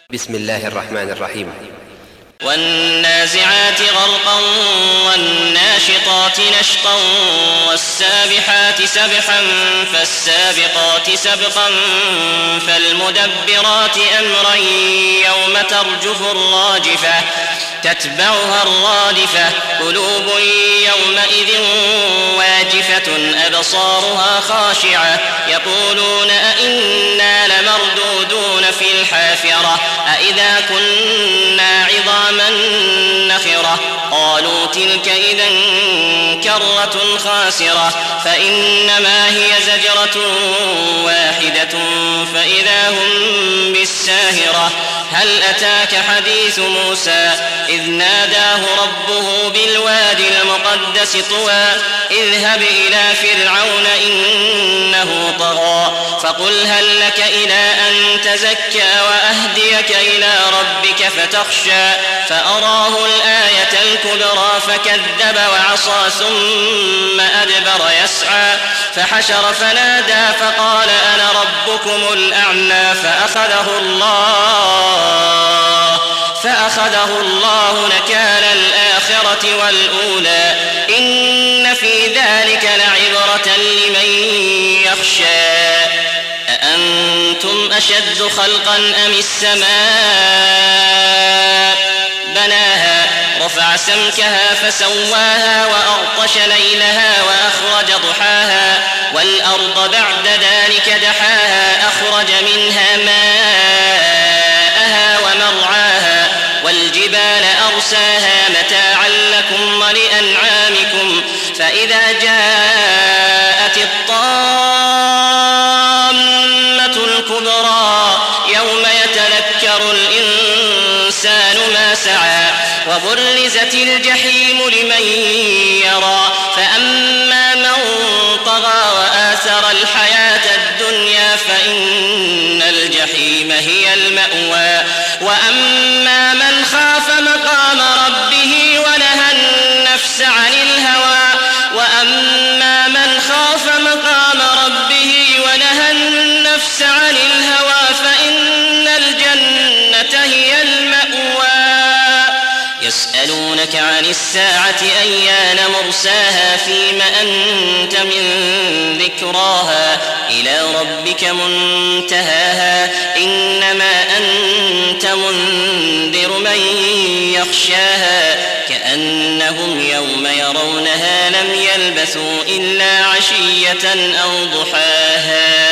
بسم الله الرحمن الرحيم. والنازعات غرقا والناشطات نشطا والسابحات سبحا فالسابقات سبقا فالمدبرات أمرا يوم ترجف الراجفة تتبعها الرادفة قلوب يومئذ واجفة أبصارها خاشعة يقولون أئنا لمردودون في الحافرة أئذا كنا عظاما نخرة قالوا تلك إذا كرة خاسرة فإنما هي زجرة واحدة فإذا هم بالساهرة هل أتاك حديث موسى إذ ناداه ربه بالوادي المقدس طوى اذهب إلى فرعون إنه طغى فقل هل لك إلى أن تزكى وأهديك إلى ربك فتخشى فأراه الآية الكبرى فكذب وعصى ثم أدبر يسعى فحشر فنادى فقال أنا ربكم الأعلى فأخذه الله نكال الآخرة والأولى إن في ذلك لعبرة لمن يخشى أأنتم أشد خلقا أم السماء بناها رفع سمكها فسواها وأغطش ليلها وأخرج ضحاها والأرض بعد ذلك دحاها أخرج منها ماءها ومرعاها والجبال أرساها متاعا لكم ولأنعامكم فإذا جاءت الطامة الكبرى يوم يتذكر الإنسان ما سعى وبرزت الجحيم لمن يرى فأما من طغى وآثر الحياة الدنيا فإن الجحيم هي المأوى وأما من خاف مقام ربه ونهى النفس عن الهوى فإن الجنة هي المأوى يسألونك عن الساعة أيان مرساها فيم أنت من ذكراها إلى ربك منتهاها إنما أنت منذر من يخشاها كأنهم يوم يرونها لم يلبثوا إلا عشية أو ضحاها.